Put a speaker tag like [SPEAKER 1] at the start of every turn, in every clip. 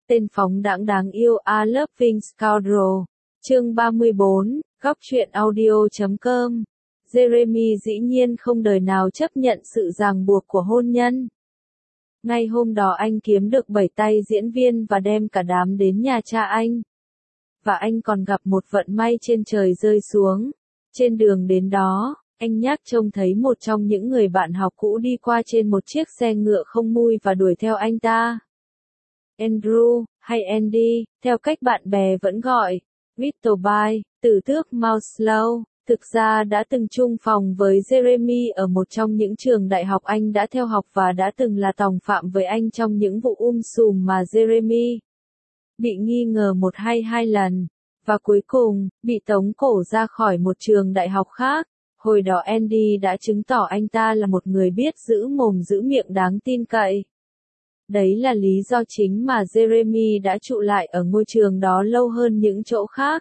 [SPEAKER 1] Tên phóng đãng đáng yêu A Loving Scoundrel. Chương 34, góc truyện audio.com. Jeremy dĩ nhiên không đời nào chấp nhận sự ràng buộc của hôn nhân. Ngay hôm đó anh kiếm được 7 tay diễn viên và đem cả đám đến nhà cha anh. Và anh còn gặp một vận may trên trời rơi xuống. Trên đường đến đó, anh nhác trông thấy một trong những người bạn học cũ đi qua trên một chiếc xe ngựa không mui và đuổi theo anh ta. Andrew, hay Andy, theo cách bạn bè vẫn gọi, Whittleby, tử tước Mouslow, thực ra đã từng chung phòng với Jeremy ở một trong những trường đại học anh đã theo học và đã từng là tòng phạm với anh trong những vụ sùm mà Jeremy bị nghi ngờ một hay hai lần, và cuối cùng, bị tống cổ ra khỏi một trường đại học khác. Hồi đó Andy đã chứng tỏ anh ta là một người biết giữ mồm giữ miệng đáng tin cậy. Đấy là lý do chính mà Jeremy đã trụ lại ở ngôi trường đó lâu hơn những chỗ khác.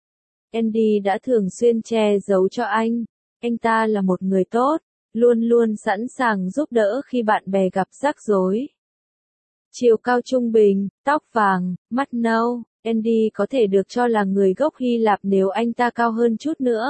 [SPEAKER 1] Andy đã thường xuyên che giấu cho anh ta là một người tốt, luôn luôn sẵn sàng giúp đỡ khi bạn bè gặp rắc rối. Chiều cao trung bình, tóc vàng, mắt nâu, Andy có thể được cho là người gốc Hy Lạp nếu anh ta cao hơn chút nữa.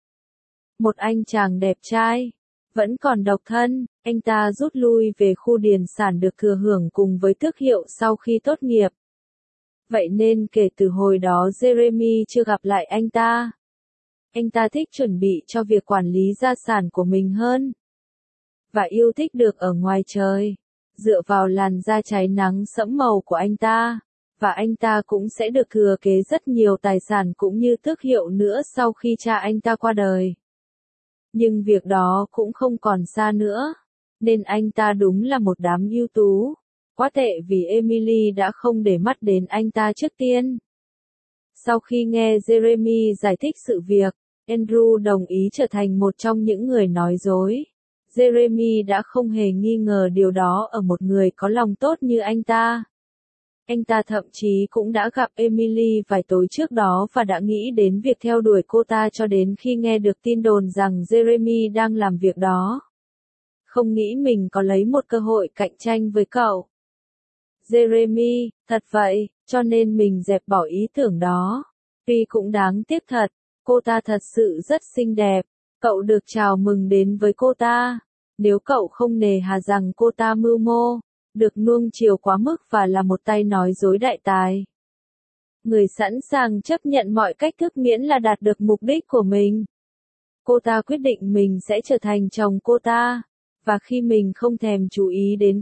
[SPEAKER 1] Một anh chàng đẹp trai, vẫn còn độc thân, anh ta rút lui về khu điền sản được thừa hưởng cùng với tước hiệu sau khi tốt nghiệp. Vậy nên kể từ hồi đó Jeremy chưa gặp lại anh ta. Anh ta thích chuẩn bị cho việc quản lý gia sản của mình hơn. Và yêu thích được ở ngoài trời, dựa vào làn da cháy nắng sẫm màu của anh ta. Và anh ta cũng sẽ được thừa kế rất nhiều tài sản cũng như tước hiệu nữa sau khi cha anh ta qua đời. Nhưng việc đó cũng không còn xa nữa, nên anh ta đúng là một đám ưu tú. Quá tệ vì Emily đã không để mắt đến anh ta trước tiên. Sau khi nghe Jeremy giải thích sự việc, Andrew đồng ý trở thành một trong những người nói dối. Jeremy đã không hề nghi ngờ điều đó ở một người có lòng tốt như anh ta. Anh ta thậm chí cũng đã gặp Emily vài tối trước đó và đã nghĩ đến việc theo đuổi cô ta cho đến khi nghe được tin đồn rằng Jeremy đang làm việc đó. Không nghĩ mình có lấy một cơ hội cạnh tranh với cậu. Jeremy, thật vậy, cho nên mình dẹp bỏ ý tưởng đó. Tuy cũng đáng tiếc thật, cô ta thật sự rất xinh đẹp. Cậu được chào mừng đến với cô ta. Nếu cậu không nề hà rằng cô ta mưu mô, được nuông chiều quá mức và là một tay nói dối đại tài. Người sẵn sàng chấp nhận mọi cách thức miễn là đạt được mục đích của mình. Cô ta quyết định mình sẽ trở thành chồng cô ta. Và khi mình không thèm chú ý đến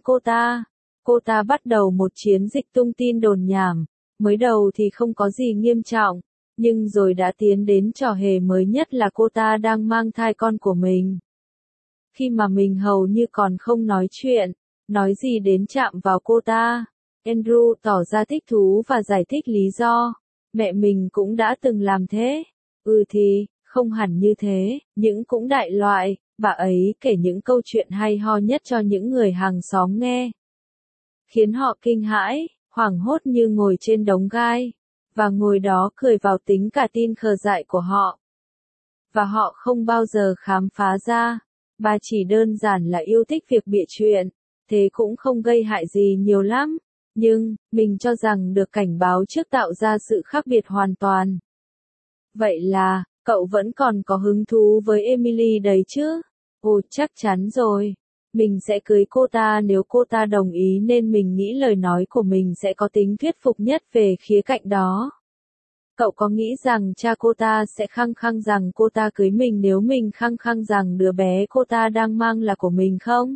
[SPEAKER 1] cô ta bắt đầu một chiến dịch tung tin đồn nhảm. Mới đầu thì không có gì nghiêm trọng, nhưng rồi đã tiến đến trò hề mới nhất là cô ta đang mang thai con của mình. Khi mà mình hầu như còn không nói chuyện, nói gì đến chạm vào cô ta, Andrew tỏ ra thích thú và giải thích lý do. Mẹ mình cũng đã từng làm thế. Thì, không hẳn như thế, nhưng cũng đại loại, bà ấy kể những câu chuyện hay ho nhất cho những người hàng xóm nghe. Khiến họ kinh hãi, hoảng hốt như ngồi trên đống gai, và ngồi đó cười vào tính cả tin khờ dại của họ. Và họ không bao giờ khám phá ra, bà chỉ đơn giản là yêu thích việc bịa chuyện, thế cũng không gây hại gì nhiều lắm. Nhưng, mình cho rằng được cảnh báo trước tạo ra sự khác biệt hoàn toàn. Vậy là, cậu vẫn còn có hứng thú với Emily đấy chứ? Chắc chắn rồi. Mình sẽ cưới cô ta nếu cô ta đồng ý nên mình nghĩ lời nói của mình sẽ có tính thuyết phục nhất về khía cạnh đó. Cậu có nghĩ rằng cha cô ta sẽ khăng khăng rằng cô ta cưới mình nếu mình khăng khăng rằng đứa bé cô ta đang mang là của mình không?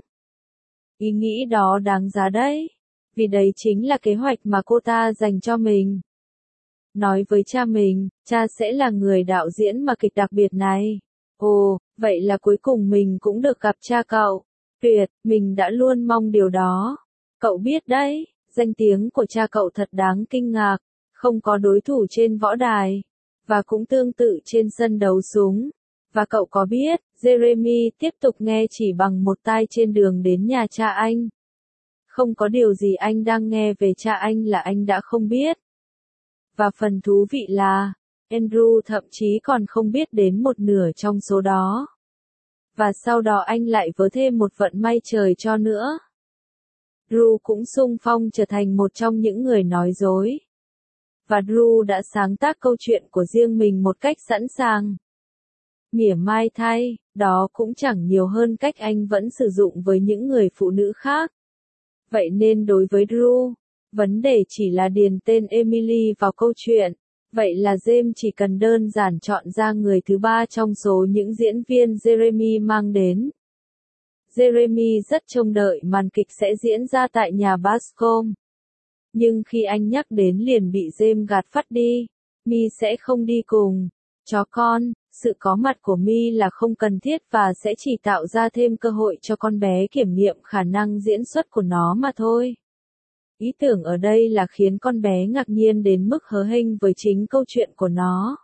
[SPEAKER 1] Ý nghĩ đó đáng giá đấy. Vì đấy chính là kế hoạch mà cô ta dành cho mình. Nói với cha mình, cha sẽ là người đạo diễn mà kịch đặc biệt này. Vậy là cuối cùng mình cũng được gặp cha cậu. Tuyệt, mình đã luôn mong điều đó. Cậu biết đấy, danh tiếng của cha cậu thật đáng kinh ngạc, không có đối thủ trên võ đài, và cũng tương tự trên sân đấu súng. Và cậu có biết, Jeremy tiếp tục nghe chỉ bằng một tai trên đường đến nhà cha anh. Không có điều gì anh đang nghe về cha anh là anh đã không biết. Và phần thú vị là, Andrew thậm chí còn không biết đến một nửa trong số đó. Và sau đó anh lại vớ thêm một vận may trời cho nữa. Drew cũng xung phong trở thành một trong những người nói dối. Và Drew đã sáng tác câu chuyện của riêng mình một cách sẵn sàng. Mỉa mai thay, đó cũng chẳng nhiều hơn cách anh vẫn sử dụng với những người phụ nữ khác. Vậy nên đối với Drew, vấn đề chỉ là điền tên Emily vào câu chuyện. Vậy là James chỉ cần đơn giản chọn ra người thứ ba trong số những diễn viên Jeremy mang đến. Jeremy rất trông đợi màn kịch sẽ diễn ra tại nhà Bascom. Nhưng khi anh nhắc đến liền bị James gạt phắt đi. Mi sẽ không đi cùng. Chó con, sự có mặt của Mi là không cần thiết và sẽ chỉ tạo ra thêm cơ hội cho con bé kiểm nghiệm khả năng diễn xuất của nó mà thôi. Ý tưởng ở đây là khiến con bé ngạc nhiên đến mức hớ hênh với chính câu chuyện của nó.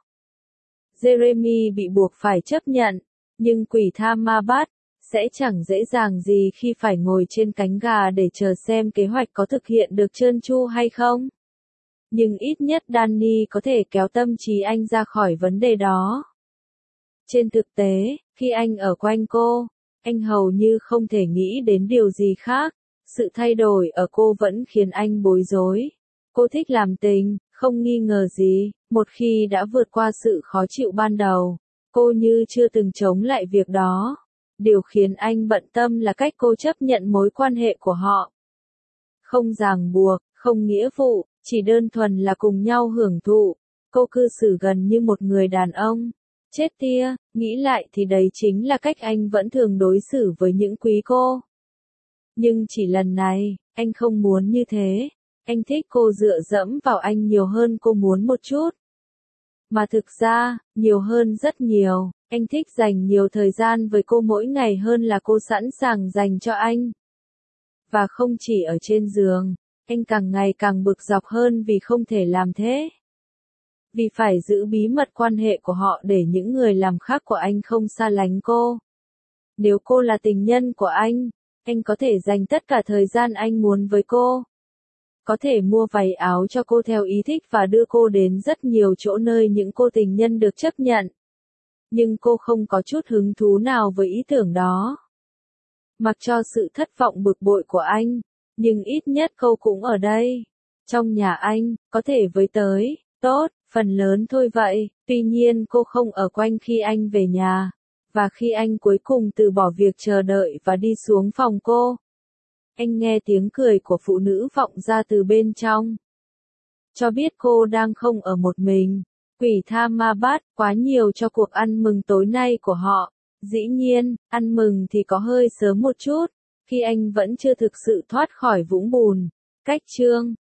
[SPEAKER 1] Jeremy bị buộc phải chấp nhận, nhưng quỷ tha ma bắt, sẽ chẳng dễ dàng gì khi phải ngồi trên cánh gà để chờ xem kế hoạch có thực hiện được trơn tru hay không. Nhưng ít nhất Danny có thể kéo tâm trí anh ra khỏi vấn đề đó. Trên thực tế, khi anh ở quanh cô, anh hầu như không thể nghĩ đến điều gì khác. Sự thay đổi ở cô vẫn khiến anh bối rối. Cô thích làm tình, không nghi ngờ gì, một khi đã vượt qua sự khó chịu ban đầu, cô như chưa từng chống lại việc đó. Điều khiến anh bận tâm là cách cô chấp nhận mối quan hệ của họ. Không ràng buộc, không nghĩa vụ, chỉ đơn thuần là cùng nhau hưởng thụ. Cô cư xử gần như một người đàn ông. Chết tia, nghĩ lại thì đấy chính là cách anh vẫn thường đối xử với những quý cô. Nhưng chỉ lần này, anh không muốn như thế. Anh thích cô dựa dẫm vào anh nhiều hơn cô muốn một chút. Mà thực ra, nhiều hơn rất nhiều, anh thích dành nhiều thời gian với cô mỗi ngày hơn là cô sẵn sàng dành cho anh. Và không chỉ ở trên giường, anh càng ngày càng bực dọc hơn vì không thể làm thế. Vì phải giữ bí mật quan hệ của họ để những người làm khác của anh không xa lánh cô. Nếu cô là tình nhân của anh có thể dành tất cả thời gian anh muốn với cô. Có thể mua váy áo cho cô theo ý thích và đưa cô đến rất nhiều chỗ nơi những cô tình nhân được chấp nhận. Nhưng cô không có chút hứng thú nào với ý tưởng đó. Mặc cho sự thất vọng bực bội của anh, nhưng ít nhất cô cũng ở đây. Trong nhà anh, có thể với tới, tốt, phần lớn thôi vậy, tuy nhiên cô không ở quanh khi anh về nhà. Và khi anh cuối cùng từ bỏ việc chờ đợi và đi xuống phòng cô, anh nghe tiếng cười của phụ nữ vọng ra từ bên trong. Cho biết cô đang không ở một mình. Quỷ tha ma bắt quá nhiều cho cuộc ăn mừng tối nay của họ. Dĩ nhiên, ăn mừng thì có hơi sớm một chút, khi anh vẫn chưa thực sự thoát khỏi vũng bùn. Cách chương